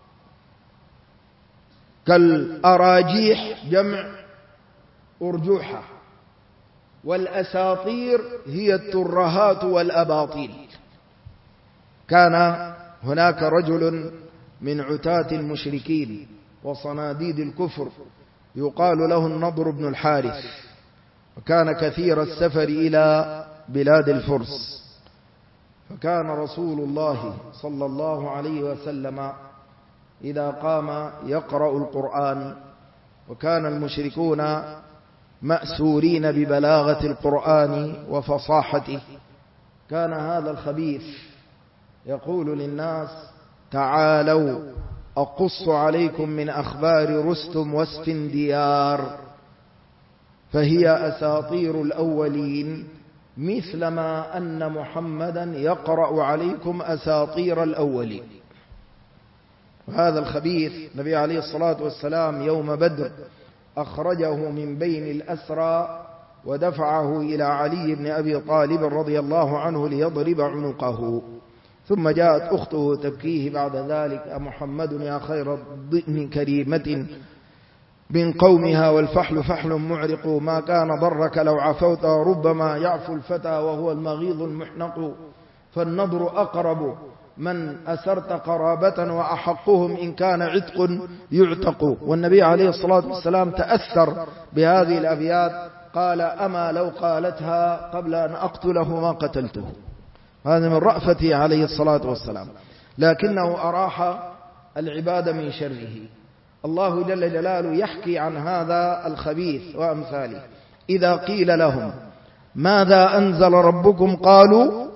كالأراجيح جمع أرجوحة، والأساطير هي الترهات والأباطيل. كان هناك رجل من عتاة المشركين وصناديد الكفر يقال له النضر بن الحارث، وكان كثير السفر إلى بلاد الفرس. فكان رسول الله صلى الله عليه وسلم إذا قام يقرأ القرآن، وكان المشركون مأسورين ببلاغة القرآن وفصاحته، كان هذا الخبيث يقول للناس تعالوا أقص عليكم من أخبار رستم واسفنديار، فهي أساطير الأولين مثلما أن محمدا يقرأ عليكم أساطير الأولين. وهذا الخبيث النبي عليه الصلاة والسلام يوم بدر أخرجه من بين الأسرى ودفعه إلى علي بن أبي طالب رضي الله عنه ليضرب عنقه، ثم جاءت أخته تبكيه بعد ذلك محمد يا خير ضئن كريمة من قومها والفحل فحل معرق، ما كان ضرك لو عفوت، ربما يعفو الفتى وهو المغيظ المحنق، فالنضر أقرب من أسرت قرابة وأحقهم إن كان عتق يعتق. والنبي عليه الصلاة والسلام تأثر بهذه الأبيات، قال أما لو قالتها قبل أن أقتله ما قتلته. هذا من رأفته عليه الصلاة والسلام، لكنه أراح العباد من شره. الله جل جلاله يحكي عن هذا الخبيث وأمثاله. إذا قيل لهم ماذا أنزل ربكم قالوا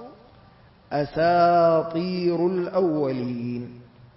أساطير الأولين.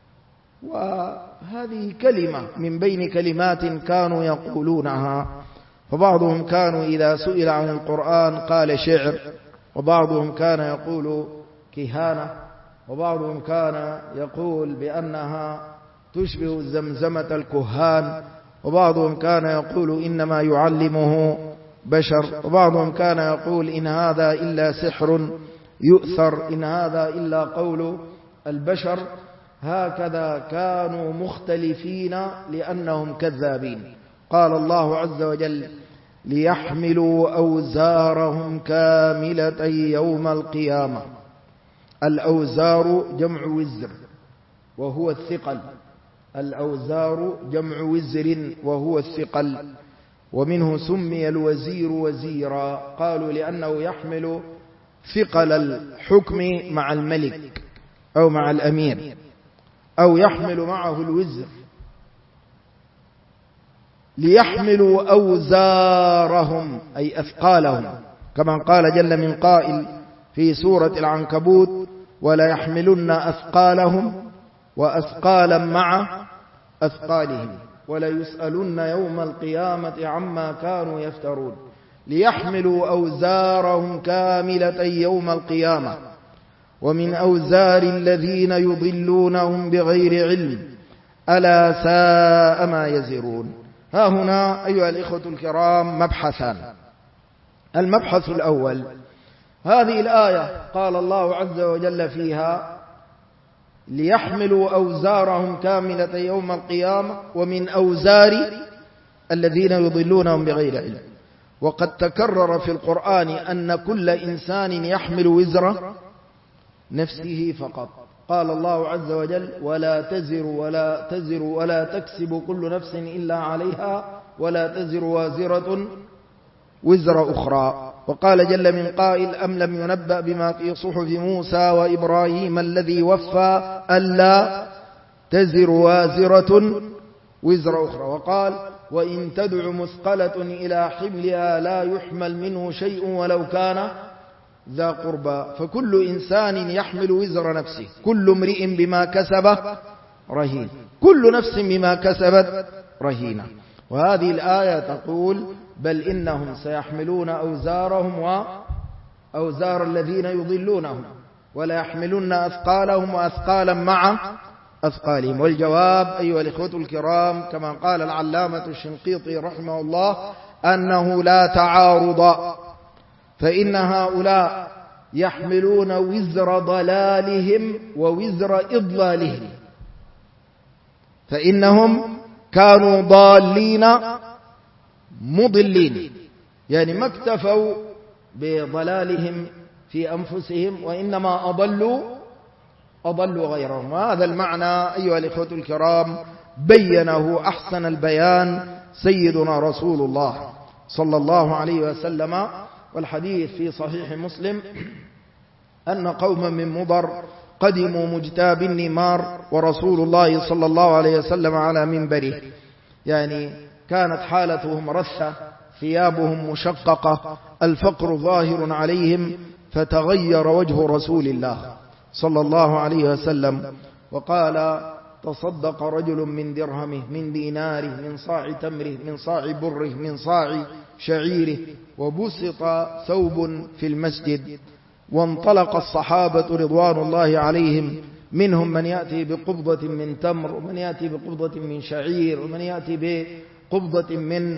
وهذه كلمة من بين كلمات كانوا يقولونها، فبعضهم كانوا إذا سئل عن القرآن قال شعر، وبعضهم كان يقول كهانة، وبعضهم كان يقول بأنها تشبه زمزمة الكهان، وبعضهم كان يقول إنما يعلمه بشر، وبعضهم كان يقول إن هذا إلا سحر يؤثر، إن هذا إلا قول البشر. هكذا كانوا مختلفين لأنهم كذابين. قال الله عز وجل ليحملوا أوزارهم كاملة يوم القيامة. الأوزار جمع وزر وهو الثقل، الأوزار جمع وزر وهو الثقل، ومنه سمي الوزير وزيرا، قالوا لأنه يحمل ثقل الحكم مع الملك أو مع الأمير، أو يحمل معه الوزر. ليحملوا أوزارهم أي أثقالهم، كما قال جل من قائل في سورة العنكبوت ولا يحملن أثقالهم وأثقالا مع أثقالهم ولا يسألن يوم القيامة عما كانوا يفترون. ليحملوا أوزارهم كاملة يوم القيامة ومن أوزار الذين يضلونهم بغير علم ألا ساء ما يزرون. ها هنا أيها الإخوة الكرام مبحثان. المبحث الأول، هذه الآية قال الله عز وجل فيها ليحملوا أوزارهم كاملة يوم القيامة ومن أوزار الذين يضلونهم بغير علم. وقد تكرر في القرآن أن كل إنسان يحمل وزر نفسه فقط. قال الله عز وجل ولا تزر ولا تكسب كل نفس إلا عليها ولا تزر وازرة وزر أخرى. وقال جل من قائل أم لم ينبأ بما في صحف موسى وإبراهيم الذي وفى ألا تزر وازرة وزر أخرى. وقال وإن تدع مثقلة إلى حملها لا يحمل منه شيء ولو كان ذا قربى. فكل إنسان يحمل وزر نفسه، كل امرئ بما كسب رهين، كل نفس بما كسبت رهينة. وهذه الآية تقول بل إنهم سيحملون أوزارهم وأوزار الذين يضلونهم. ولا يحملن أثقالهم وأثقالا مع أثقالهم. والجواب أيها الإخوة الكرام كما قال العلامة الشنقيطي رحمه الله أنه لا تعارض، فإن هؤلاء يحملون وزر ضلالهم ووزر إضلالهم، فإنهم كانوا ضالين مضلين، يعني ما اكتفوا بضلالهم في أنفسهم وإنما أضلوا غيرهم. وهذا المعنى أيها الإخوة الكرام بينه أحسن البيان سيدنا رسول الله صلى الله عليه وسلم. والحديث في صحيح مسلم أن قوما من مضر قدموا مجتاب النمار ورسول الله صلى الله عليه وسلم على منبره، يعني كانت حالتهم رثة، ثيابهم مشققة، الفقر ظاهر عليهم، فتغير وجه رسول الله صلى الله عليه وسلم وقال: تصدق رجل من درهمه، من ديناره، من صاع تمره، من صاع بره، من صاع شعيره، وبسط ثوب في المسجد. وانطلق الصحابة رضوان الله عليهم، منهم من يأتي بقبضة من تمر، ومن يأتي بقبضة من شعير، ومن يأتي بقبضة من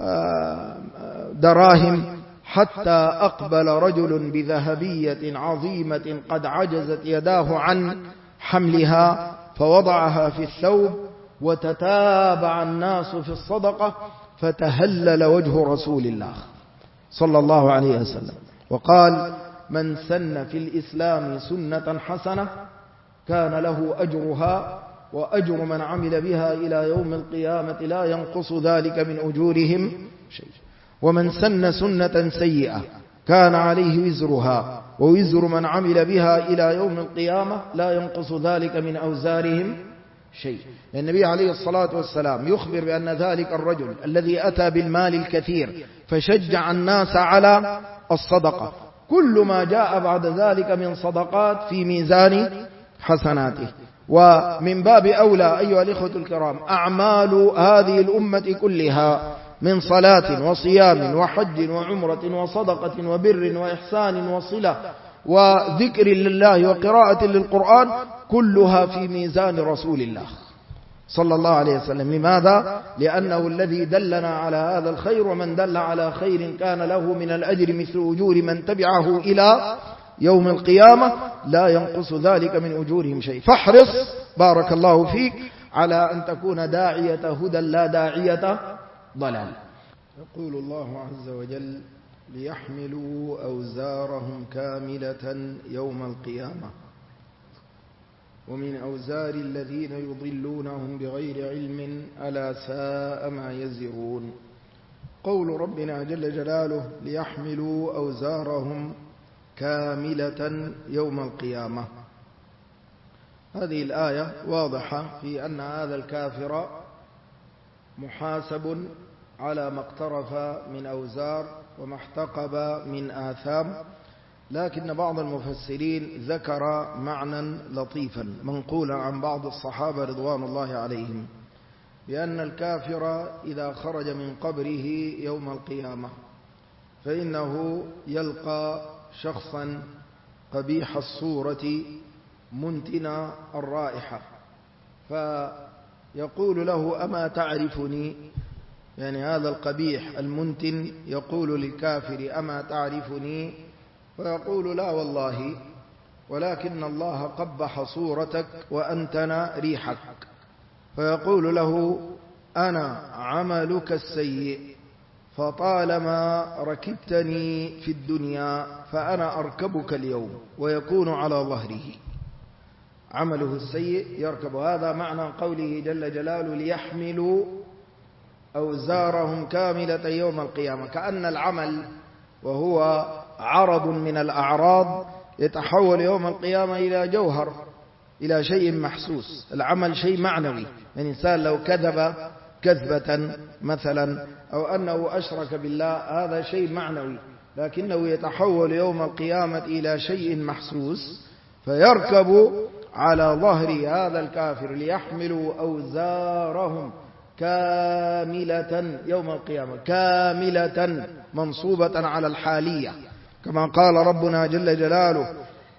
دراهم، حتى أقبل رجل بذهبية عظيمة قد عجزت يداه عن حملها، فوضعها في الثوب، وتتابع الناس في الصدقة، فتهلل وجه رسول الله صلى الله عليه وسلم وقال: من سن في الإسلام سنة حسنة كان له أجرها وأجر من عمل بها إلى يوم القيامة لا ينقص ذلك من أجورهم شيء، ومن سن سنة سيئة كان عليه وزرها ووزر من عمل بها إلى يوم القيامة لا ينقص ذلك من أوزارهم شيء. النبي عليه الصلاة والسلام يخبر بأن ذلك الرجل الذي أتى بالمال الكثير فشجع الناس على الصدقة، كل ما جاء بعد ذلك من صدقات في ميزان حسناته. ومن باب أولى أيها الإخوة الكرام أعمال هذه الأمة كلها من صلاة وصيام وحج وعمرة وصدقة وبر وإحسان وصلة وذكر لله وقراءة للقرآن كلها في ميزان رسول الله صلى الله عليه وسلم. لماذا؟ لأنه الذي دلنا على هذا الخير، ومن دل على خير كان له من الأجر مثل أجور من تبعه إلى يوم القيامة لا ينقص ذلك من أجورهم شيء. فاحرص بارك الله فيك على أن تكون داعية هدى لا داعية ضلال. يقول الله عز وجل: ليحملوا أوزارهم كاملة يوم القيامة ومن أوزار الذين يضلونهم بغير علم ألا ساء ما يزرون. قول ربنا جل جلاله: ليحملوا أوزارهم كاملة يوم القيامة، هذه الآية واضحة في أن هذا الكافر محاسب على ما اقترف من أوزار وما احتقب من آثام، لكن بعض المفسرين ذكر معنى لطيفا منقولا عن بعض الصحابة رضوان الله عليهم، بأن الكافر إذا خرج من قبره يوم القيامة فإنه يلقى شخصا قبيح الصورة منتن الرائحة، فيقول له: أما تعرفني؟ يعني هذا القبيح المنتن يقول للكافر: أما تعرفني؟ فيقول: لا والله، ولكن الله قبح صورتك وأنتن ريحك. فيقول له: أنا عملك السيء، فطالما ركبتني في الدنيا فأنا أركبك اليوم، ويكون على ظهره عمله السيء يركب. هذا معنى قوله جل جلاله: ليحملوا أوزارهم كاملة يوم القيامة، كأن العمل وهو عرض من الأعراض يتحول يوم القيامة إلى جوهر، إلى شيء محسوس. العمل شيء معنوي، الإنسان لو كذب كذبة مثلا أو أنه أشرك بالله هذا شيء معنوي، لكنه يتحول يوم القيامة إلى شيء محسوس فيركب على ظهر هذا الكافر. ليحملوا أوزارهم كاملة يوم القيامة، كاملة منصوبة على الحالية، كما قال ربنا جل جلاله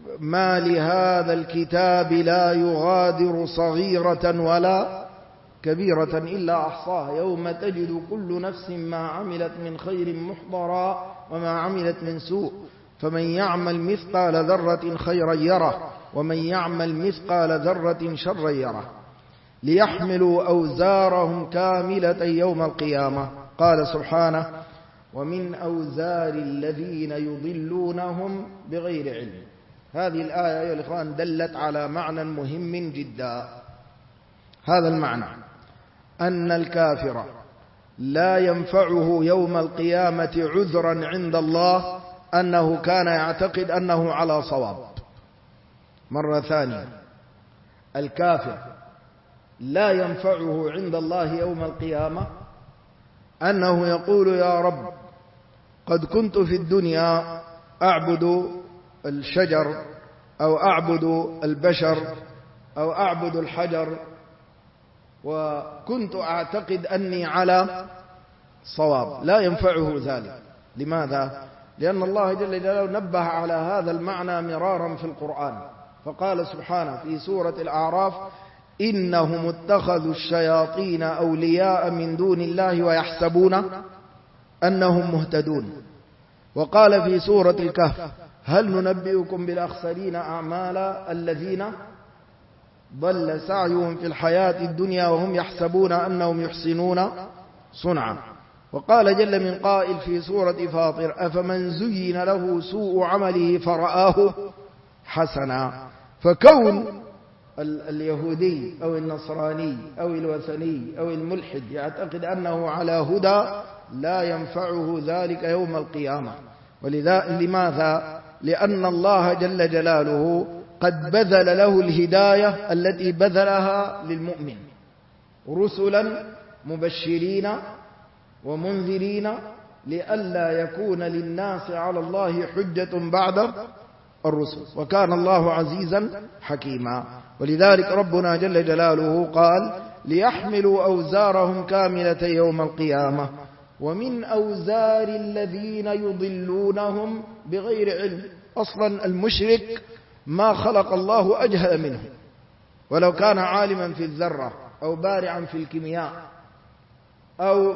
ما لهذا الكتاب لا يغادر صغيرة ولا كبيرة إلا أحصاها يوم تجد كل نفس ما عملت من خير محضرا وما عملت من سوء فمن يعمل مثقال ذرة خيرا يره ومن يعمل مثقال ذرة شرا يره ليحملوا أوزارهم كاملة يوم القيامة. قال سبحانه ومن أوزار الذين يضلونهم بغير علم. هذه الآية يا الإخوان دلت على معنى مهم جدا. هذا المعنى أن الكافر لا ينفعه يوم القيامة عذرا عند الله أنه كان يعتقد أنه على صواب. مرة ثانية، الكافر لا ينفعه عند الله يوم القيامة أنه يقول يا رب قد كنت في الدنيا أعبد الشجر أو أعبد البشر أو أعبد الحجر وكنت أعتقد أني على صواب. لا ينفعه ذلك. لماذا؟ لأن الله جل جلاله نبه على هذا المعنى مرارا في القرآن، فقال سبحانه في سورة الأعراف إنهم اتخذوا الشياطين أولياء من دون الله ويحسبون أنهم مهتدون. وقال في سورة الكهف هل ننبئكم بالأخسرين أعمالا الذين ضل سعيهم في الحياة الدنيا وهم يحسبون أنهم يحسنون صنعا. وقال جل من قائل في سورة فاطر أفمن زين له سوء عمله فرآه حسنا. فكون اليهودي أو النصراني أو الوثني أو الملحد يعتقد أنه على هدى لا ينفعه ذلك يوم القيامة. لماذا؟ لأن الله جل جلاله قد بذل له الهداية التي بذلها للمؤمن رسلا مبشرين ومنذرين لئلا يكون للناس على الله حجة بعد الرسل، وكان الله عزيزا حكيما. ولذلك ربنا جل جلاله قال ليحملوا أوزارهم كاملة يوم القيامة ومن أوزار الذين يضلونهم بغير علم. أصلا المشرك ما خلق الله أجهل منه، ولو كان عالما في الذرة أو بارعا في الكيمياء أو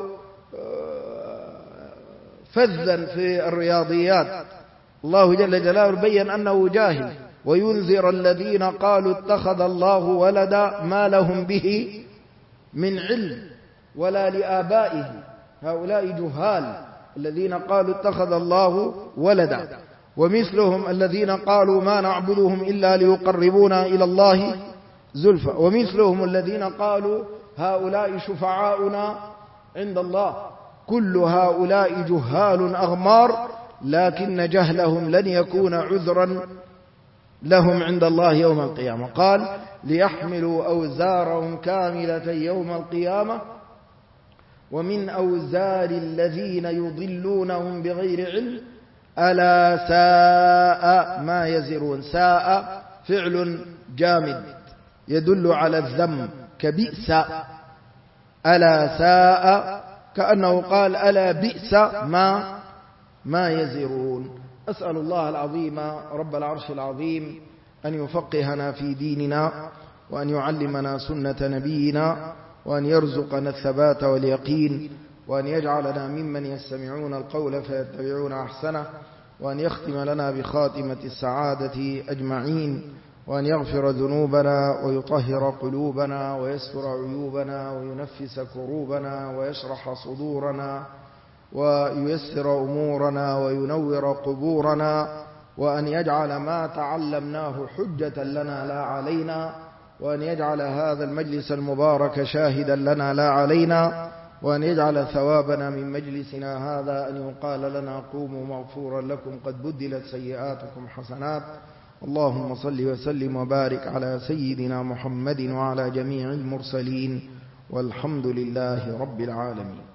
فذا في الرياضيات، الله جل جلاله بين أنه جاهل وينذر الذين قالوا اتخذ الله ولدا ما لهم به من علم ولا لآبائه. هؤلاء جهال الذين قالوا اتخذ الله ولدا، ومثلهم الذين قالوا ما نعبدهم إلا ليقربونا إلى الله زلفى، ومثلهم الذين قالوا هؤلاء شفعاؤنا عند الله. كل هؤلاء جهال أغمار، لكن جهلهم لن يكون عذرا لهم عند الله يوم القيامة. قال ليحملوا أوزارهم كاملة يوم القيامة ومن أوزار الذين يضلونهم بغير علم ألا ساء ما يزرون. ساء فعل جامد يدل على الذم كبئس. ألا ساء كأنه قال ألا بئس ما يزرون. أسأل الله العظيم رب العرش العظيم أن يفقهنا في ديننا وأن يعلمنا سنة نبينا وأن يرزقنا الثبات واليقين وأن يجعلنا ممن يستمعون القول فيتبعون أحسنه وأن يختم لنا بخاتمة السعادة أجمعين وأن يغفر ذنوبنا ويطهر قلوبنا ويستر عيوبنا وينفس كروبنا ويشرح صدورنا وييسر أمورنا وينور قبورنا وأن يجعل ما تعلمناه حجة لنا لا علينا وأن يجعل هذا المجلس المبارك شاهدا لنا لا علينا وأن يجعل ثوابنا من مجلسنا هذا أن يقال لنا قوموا مغفورا لكم قد بدلت سيئاتكم حسنات. اللهم صل وسلم وبارك على سيدنا محمد وعلى جميع المرسلين والحمد لله رب العالمين.